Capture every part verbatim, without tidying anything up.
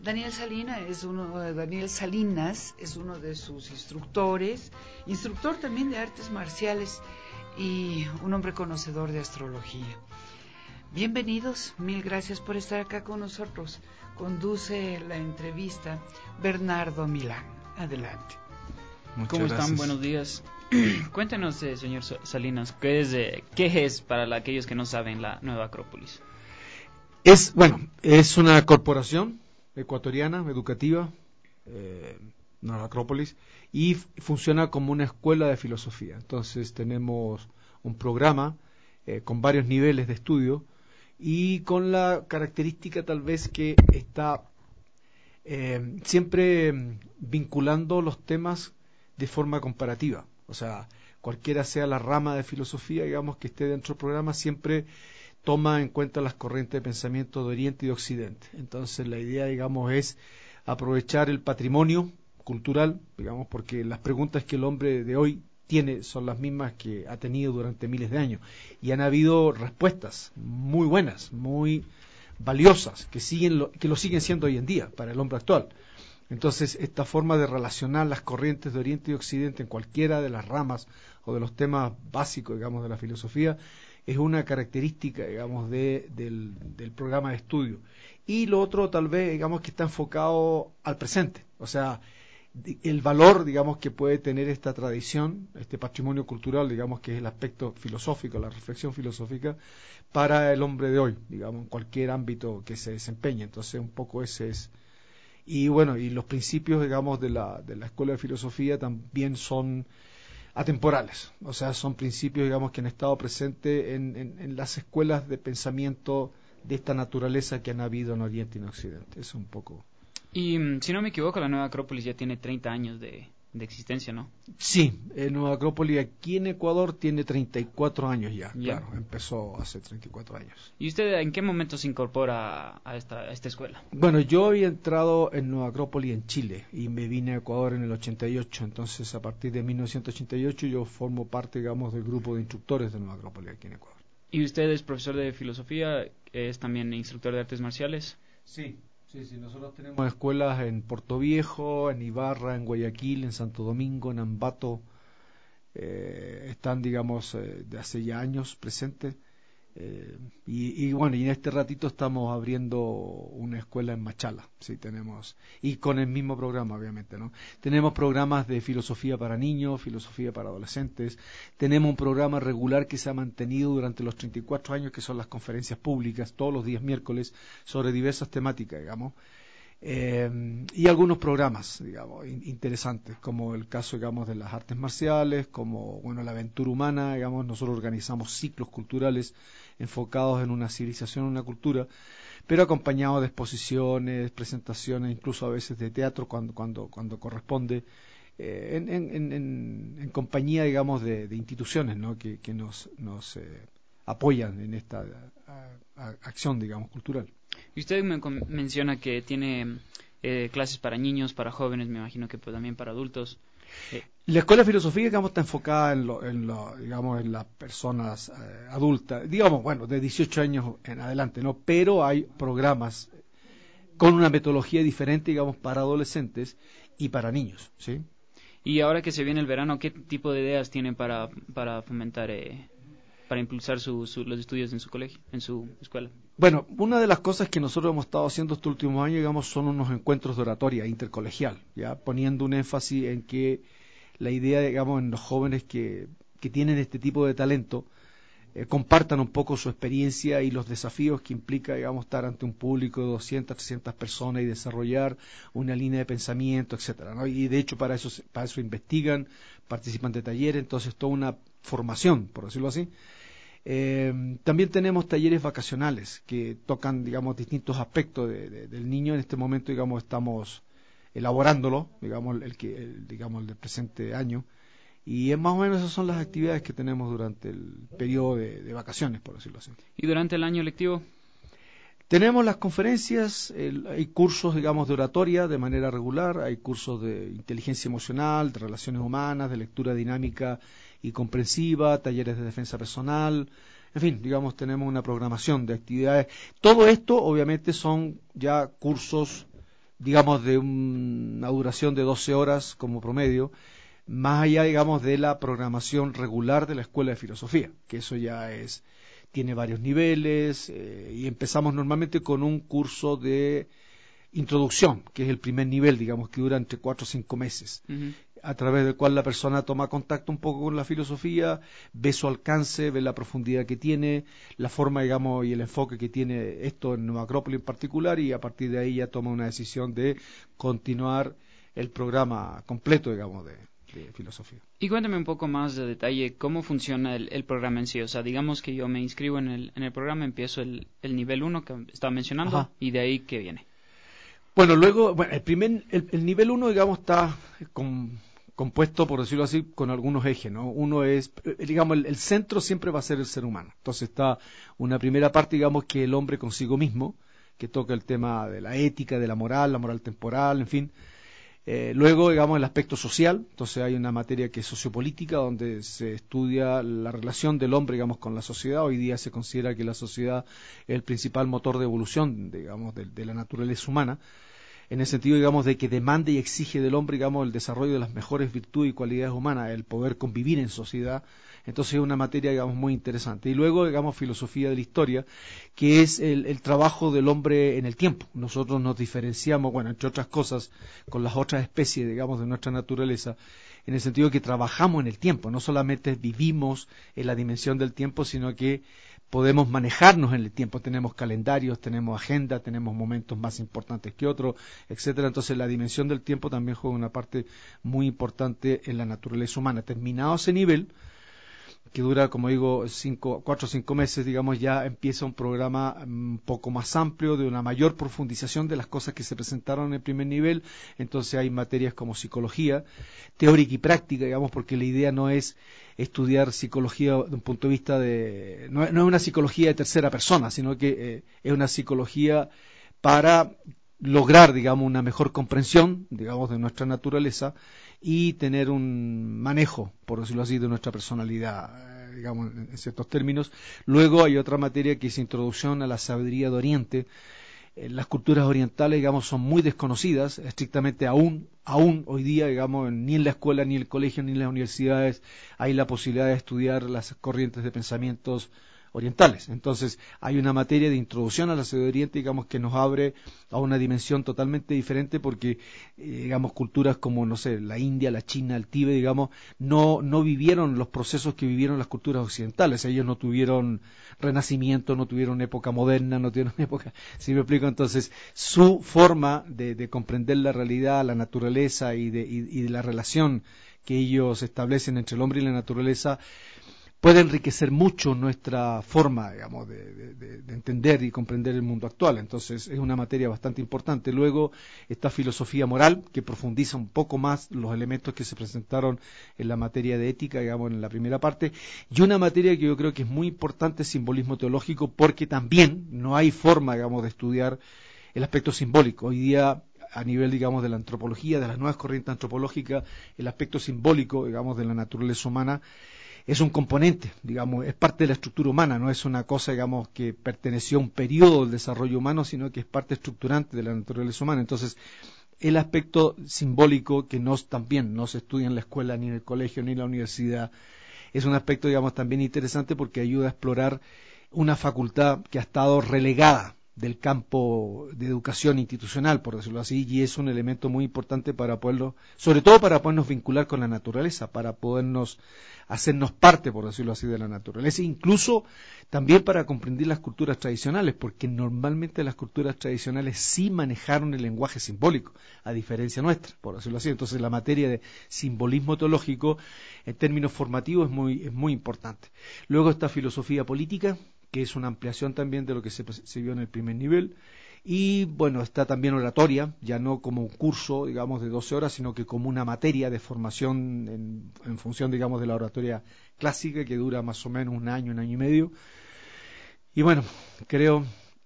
Daniel Salinas es uno, Daniel Salinas es uno de sus instructores, instructor también de artes marciales y un hombre conocedor de astrología. Bienvenidos, mil gracias por estar acá con nosotros. Conduce la entrevista Bernardo Milán. Adelante. Muchas ¿Cómo gracias. están? Buenos días. Cuéntenos, eh, señor Salinas, ¿qué es, eh, ¿qué es para la, aquellos que no saben la Nueva Acrópolis? Es, bueno, es una corporación ecuatoriana, educativa, eh, Nueva Acrópolis, y f- funciona como una escuela de filosofía. Entonces tenemos un programa eh, con varios niveles de estudio y con la característica tal vez que está eh, siempre mm, vinculando los temas de forma comparativa. O sea, cualquiera sea la rama de filosofía, digamos, que esté dentro del programa, siempre toma en cuenta las corrientes de pensamiento de Oriente y de Occidente. Entonces, la idea, digamos, es aprovechar el patrimonio cultural, digamos, porque las preguntas que el hombre de hoy tiene son las mismas que ha tenido durante miles de años. Y han habido respuestas muy buenas, muy valiosas, que, siguen lo, que lo siguen siendo hoy en día para el hombre actual. Entonces, esta forma de relacionar las corrientes de Oriente y Occidente en cualquiera de las ramas o de los temas básicos, digamos, de la filosofía, es una característica, digamos, de, del, del programa de estudio. Y lo otro, tal vez, digamos, que está enfocado al presente. O sea, el valor, digamos, que puede tener esta tradición, este patrimonio cultural, digamos, que es el aspecto filosófico, la reflexión filosófica, para el hombre de hoy, digamos, en cualquier ámbito que se desempeñe. Entonces, un poco ese es. Y bueno, y los principios, digamos, de la, de la Escuela de Filosofía también son atemporales, o sea, son principios, digamos, que han estado presentes en, en, en las escuelas de pensamiento de esta naturaleza que han habido en Oriente y en Occidente. Es un poco. Y mm, si no me equivoco, la Nueva Acrópolis ya tiene treinta años de, de existencia, ¿no? Sí, el Nueva Acrópolis aquí en Ecuador tiene treinta y cuatro años ya, Ya. claro, empezó hace treinta y cuatro años. ¿Y usted en qué momento se incorpora a esta, a esta escuela? Bueno, yo había entrado en Nueva Acrópolis en Chile y me vine a Ecuador en el ochenta y ocho, entonces a partir de mil novecientos ochenta y ocho yo formo parte, digamos, del grupo de instructores de Nueva Acrópolis aquí en Ecuador. ¿Y usted es profesor de filosofía? ¿Es también instructor de artes marciales? Sí, sí, sí, nosotros tenemos escuelas en Puerto Viejo, en Ibarra, en Guayaquil, en Santo Domingo, en Ambato, eh, están, digamos, eh, de hace ya años presentes. Eh, y, y bueno, y en este ratito estamos abriendo una escuela en Machala, sí, tenemos, y con el mismo programa, obviamente, ¿no? Tenemos programas de filosofía para niños, filosofía para adolescentes, tenemos un programa regular que se ha mantenido durante los treinta y cuatro años, que son las conferencias públicas, todos los días miércoles, sobre diversas temáticas, digamos. Eh, y algunos programas, digamos, in- interesantes, como el caso, digamos, de las artes marciales, como, bueno, la aventura humana, digamos, nosotros organizamos ciclos culturales enfocados en una civilización, una cultura, pero acompañados de exposiciones, presentaciones, incluso a veces de teatro cuando, cuando, cuando corresponde, eh, en, en, en, en, en compañía, digamos, de, de instituciones, ¿no? que, que nos, nos eh, apoyan en esta a, a, acción, digamos, cultural. Y usted me com- menciona que tiene eh, clases para niños, para jóvenes, me imagino que pues, también para adultos. Eh, La escuela de filosofía, digamos, está enfocada en, lo, en, lo, digamos, en las personas eh, adultas, digamos, bueno, de dieciocho años en adelante, ¿no? Pero hay programas con una metodología diferente, digamos, para adolescentes y para niños, ¿sí? y ahora que se viene el verano, ¿qué tipo de ideas tienen para, para fomentar, eh, para impulsar su, su, los estudios en su colegio, en su escuela? Bueno, una de las cosas que nosotros hemos estado haciendo estos últimos años, digamos, son unos encuentros de oratoria intercolegial, ya poniendo un énfasis en que la idea, digamos, en los jóvenes que, que tienen este tipo de talento, eh, compartan un poco su experiencia y los desafíos que implica, digamos, estar ante un público de doscientas, trescientas personas y desarrollar una línea de pensamiento, etcétera, ¿no? Y de hecho para eso, para eso investigan, participan de talleres, entonces toda una formación, por decirlo así. Eh, también tenemos talleres vacacionales que tocan, digamos, distintos aspectos de, de, del niño. En este momento, digamos, estamos elaborándolo, digamos, el que, el, digamos, el del presente año. Y es más o menos esas son las actividades que tenemos durante el periodo de, de vacaciones, por decirlo así. ¿Y durante el año lectivo? Tenemos las conferencias, el, hay cursos, digamos, de oratoria de manera regular, hay cursos de inteligencia emocional, de relaciones humanas, de lectura dinámica y comprensiva, talleres de defensa personal, en fin, digamos, tenemos una programación de actividades. Todo esto, obviamente, son ya cursos digamos, de un, una duración de doce horas como promedio, más allá, digamos, de la programación regular de la Escuela de Filosofía, que eso ya es, tiene varios niveles, eh, y empezamos normalmente con un curso de introducción, que es el primer nivel, digamos, que dura entre cuatro o cinco meses, uh-huh. a través del cual la persona toma contacto un poco con la filosofía, ve su alcance, ve la profundidad que tiene, la forma, digamos, y el enfoque que tiene esto en Nueva Acrópolis en particular, y a partir de ahí ya toma una decisión de continuar el programa completo, digamos, de, de filosofía. Y cuéntame un poco más de detalle cómo funciona el, el programa en sí. O sea, digamos que yo me inscribo en el, en el programa, empiezo el, el nivel uno que estaba mencionando, Ajá. y de ahí, ¿qué viene? Bueno, luego, bueno, el primer, el, el nivel uno, digamos, está con, compuesto, por decirlo así, con algunos ejes, ¿no? Uno es, digamos, el, el centro siempre va a ser el ser humano. Entonces está una primera parte, digamos, que el hombre consigo mismo, que toca el tema de la ética, de la moral, la moral temporal, en fin. Eh, luego, digamos, el aspecto social. Entonces hay una materia que es sociopolítica, donde se estudia la relación del hombre, digamos, con la sociedad. Hoy día se considera que la sociedad es el principal motor de evolución, digamos, de, de la naturaleza humana, en el sentido, digamos, de que demanda y exige del hombre, digamos, el desarrollo de las mejores virtudes y cualidades humanas, el poder convivir en sociedad. Entonces es una materia, digamos, muy interesante. Y luego, digamos, filosofía de la historia, que es el, el trabajo del hombre en el tiempo. Nosotros nos diferenciamos, bueno, entre otras cosas, con las otras especies, digamos, de nuestra naturaleza, en el sentido de que trabajamos en el tiempo. No solamente vivimos en la dimensión del tiempo, sino que podemos manejarnos en el tiempo, tenemos calendarios, tenemos agenda, tenemos momentos más importantes que otros, etcétera. Entonces la dimensión del tiempo también juega una parte muy importante en la naturaleza humana. Terminado ese nivel, que dura, como digo, cinco, cuatro o cinco meses, digamos, ya empieza un programa un poco más amplio, de una mayor profundización de las cosas que se presentaron en el primer nivel. Entonces hay materias como psicología, teórica y práctica, digamos, porque la idea no es estudiar psicología de un punto de vista de... No, no es una psicología de tercera persona, sino que eh, es una psicología para lograr, digamos, una mejor comprensión, digamos, de nuestra naturaleza y tener un manejo, por decirlo así, de nuestra personalidad, digamos, en ciertos términos. Luego hay otra materia que es introducción a la sabiduría de Oriente. Las culturas orientales, digamos, son muy desconocidas, estrictamente aún, aún hoy día, digamos, ni en la escuela, ni en el colegio, ni en las universidades hay la posibilidad de estudiar las corrientes de pensamientos orientales. Entonces hay una materia de introducción a la sabiduría de Oriente, digamos, que nos abre a una dimensión totalmente diferente porque, eh, digamos, culturas como, no sé, la India, la China, el Tíbet, digamos, no, no vivieron los procesos que vivieron las culturas occidentales. Ellos no tuvieron renacimiento, no tuvieron época moderna, no tuvieron época, ¿sí me explico? Entonces su forma de, de comprender la realidad, la naturaleza y de, y, y de la relación que ellos establecen entre el hombre y la naturaleza puede enriquecer mucho nuestra forma, digamos, de, de, de entender y comprender el mundo actual. Entonces es una materia bastante importante. Luego está filosofía moral, que profundiza un poco más los elementos que se presentaron en la materia de ética, digamos, en la primera parte. Y una materia que yo creo que es muy importante, simbolismo teológico, porque también no hay forma, digamos, de estudiar el aspecto simbólico. Hoy día, a nivel, digamos, de la antropología, de las nuevas corrientes antropológicas, el aspecto simbólico, digamos, de la naturaleza humana es un componente, digamos, es parte de la estructura humana, no es una cosa, digamos, que perteneció a un periodo del desarrollo humano, sino que es parte estructurante de la naturaleza humana. Entonces, el aspecto simbólico que no, también no se estudia en la escuela, ni en el colegio, ni en la universidad, es un aspecto, digamos, también interesante porque ayuda a explorar una facultad que ha estado relegada del campo de educación institucional, por decirlo así, y es un elemento muy importante para poderlo, sobre todo para podernos vincular con la naturaleza, para podernos hacernos parte, por decirlo así, de la naturaleza, incluso también para comprender las culturas tradicionales, porque normalmente las culturas tradicionales sí manejaron el lenguaje simbólico, a diferencia nuestra, por decirlo así. Entonces la materia de simbolismo teológico, en términos formativos, es muy, es muy importante. Luego está filosofía política, que es una ampliación también de lo que se, se vio en el primer nivel. Y bueno, está también oratoria, ya no como un curso, digamos, de doce horas, sino que como una materia de formación en, en función, digamos, de la oratoria clásica, que dura más o menos un año, un año y medio. Y bueno, creo,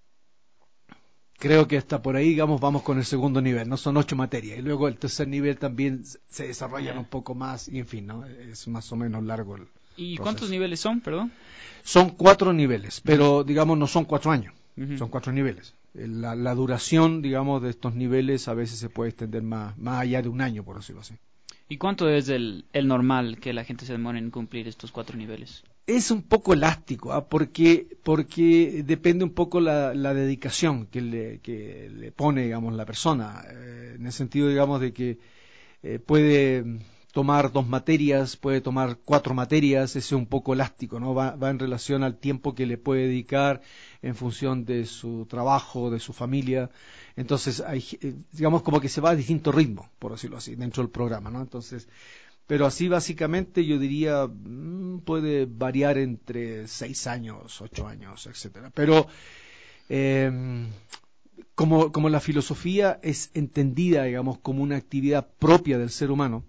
creo que hasta por ahí, digamos, vamos con el segundo nivel, ¿no? Son ocho materias. Y luego el tercer nivel también se desarrollan un poco más, y en fin, ¿no? Es más o menos largo el ¿Y proceso. ¿Cuántos niveles son, perdón? Son cuatro niveles, pero, digamos, no son cuatro años, uh-huh. Son cuatro niveles. La, la duración, digamos, de estos niveles a veces se puede extender más, más allá de un año, por decirlo así. ¿Y cuánto es el, el normal que la gente se demore en cumplir estos cuatro niveles? Es un poco elástico, ¿eh? porque porque depende un poco la, la dedicación que le, que le pone, digamos, la persona, eh, en el sentido, digamos, de que eh, puede tomar dos materias, puede tomar cuatro materias, ese es un poco elástico, ¿no? Va, va en relación al tiempo que le puede dedicar en función de su trabajo, de su familia. Entonces, hay, digamos, como que se va a distinto ritmo, por decirlo así, dentro del programa, ¿no? Entonces, pero así básicamente yo diría, mmm, puede variar entre seis años, ocho años, etcétera. Pero eh, como, como la filosofía es entendida, digamos, como una actividad propia del ser humano,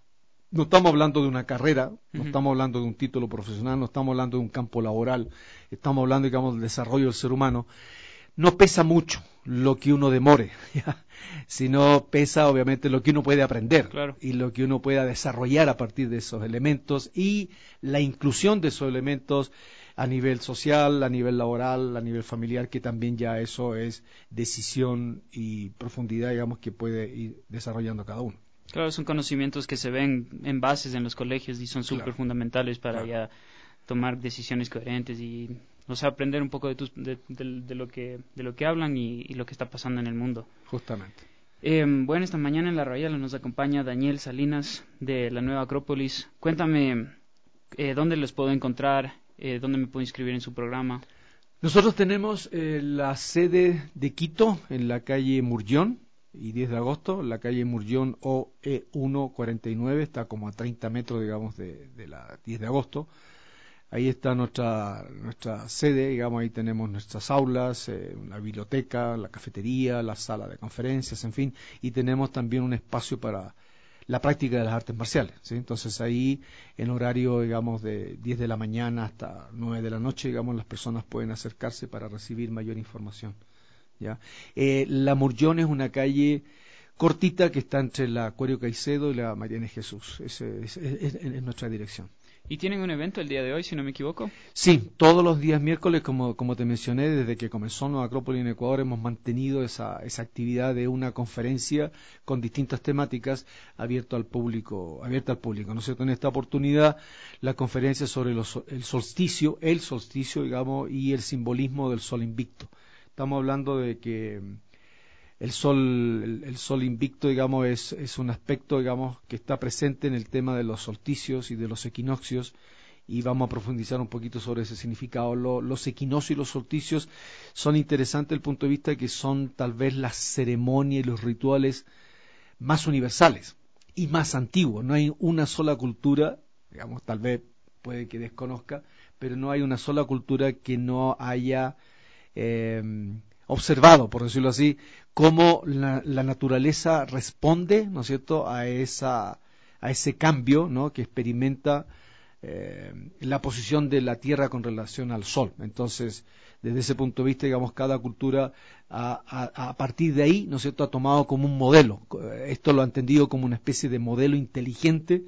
no estamos hablando de una carrera, no Uh-huh. estamos hablando de un título profesional, no estamos hablando de un campo laboral, estamos hablando, digamos, del desarrollo del ser humano. No pesa mucho lo que uno demore, ¿ya? Sino pesa obviamente lo que uno puede aprender, claro, y lo que uno pueda desarrollar a partir de esos elementos y la inclusión de esos elementos a nivel social, a nivel laboral, a nivel familiar, que también ya eso es decisión y profundidad, digamos, que puede ir desarrollando cada uno. Claro, son conocimientos que se ven en bases en los colegios y son súper Claro. fundamentales para Claro. ya tomar decisiones coherentes y, o sea, aprender un poco de, tus, de, de, de lo que de lo que hablan y, y lo que está pasando en el mundo. Justamente. Eh, bueno, esta mañana en La Royala nos acompaña Daniel Salinas de la Nueva Acrópolis. Cuéntame, eh, ¿dónde los puedo encontrar? Eh, ¿Dónde me puedo inscribir en su programa? Nosotros tenemos eh, la sede de Quito en la calle Murllón y diez de agosto, la calle Murllón O E ciento cuarenta y nueve, está como a treinta metros, digamos, de, de la diez de agosto. Ahí está nuestra nuestra sede, digamos, ahí tenemos nuestras aulas, eh, la biblioteca, la cafetería, la sala de conferencias, en fin, y tenemos también un espacio para la práctica de las artes marciales, ¿sí? Entonces ahí, en horario, digamos, de diez de la mañana hasta nueve de la noche, digamos, las personas pueden acercarse para recibir mayor información, ¿ya? Eh, la Murllón es una calle cortita que está entre la Cuerio Caicedo y la Mariana Jesús, ese es, es, es, es nuestra dirección. ¿Y tienen un evento el día de hoy, si no me equivoco? Sí, todos los días miércoles, como, como te mencioné, desde que comenzó Nueva Acrópolis en Ecuador, hemos mantenido esa, esa actividad de una conferencia con distintas temáticas abierta al público, abierta al público, ¿no es cierto? En esta oportunidad, la conferencia sobre los, el solsticio, el solsticio, digamos, y el simbolismo del sol invicto. Estamos hablando de que el sol, el, el sol invicto, digamos, es, es un aspecto, digamos, que está presente en el tema de los solsticios y de los equinoccios, y vamos a profundizar un poquito sobre ese significado. Lo, los equinoccios y los solsticios son interesantes desde el punto de vista de que son tal vez las ceremonias y los rituales más universales y más antiguos. No hay una sola cultura, digamos, tal vez puede que desconozca, pero no hay una sola cultura que no haya eh, observado, por decirlo así, cómo la, la naturaleza responde, ¿no es cierto?, a esa a ese cambio, ¿no?, que experimenta eh, la posición de la Tierra con relación al Sol. Entonces, desde ese punto de vista, digamos, cada cultura a, a, a partir de ahí, ¿no es cierto?, ha tomado como un modelo. Esto lo ha entendido como una especie de modelo inteligente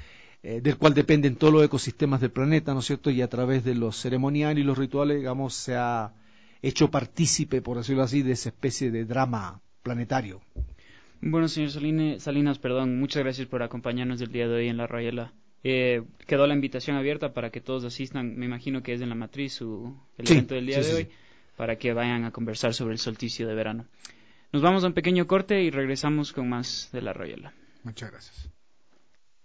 eh, del cual dependen todos los ecosistemas del planeta, ¿no es cierto?, y a través de los ceremoniales y los rituales, digamos, se ha hecho partícipe, por decirlo así, de esa especie de drama planetario. Bueno, señor Salinas, Salinas, perdón, muchas gracias por acompañarnos el día de hoy en La Royala. Eh, quedó la invitación abierta para que todos asistan, me imagino que es en la matriz su, el sí, evento del día sí, de sí, hoy, sí. para que vayan a conversar sobre el solsticio de verano. Nos vamos a un pequeño corte y regresamos con más de La Royala. Muchas gracias.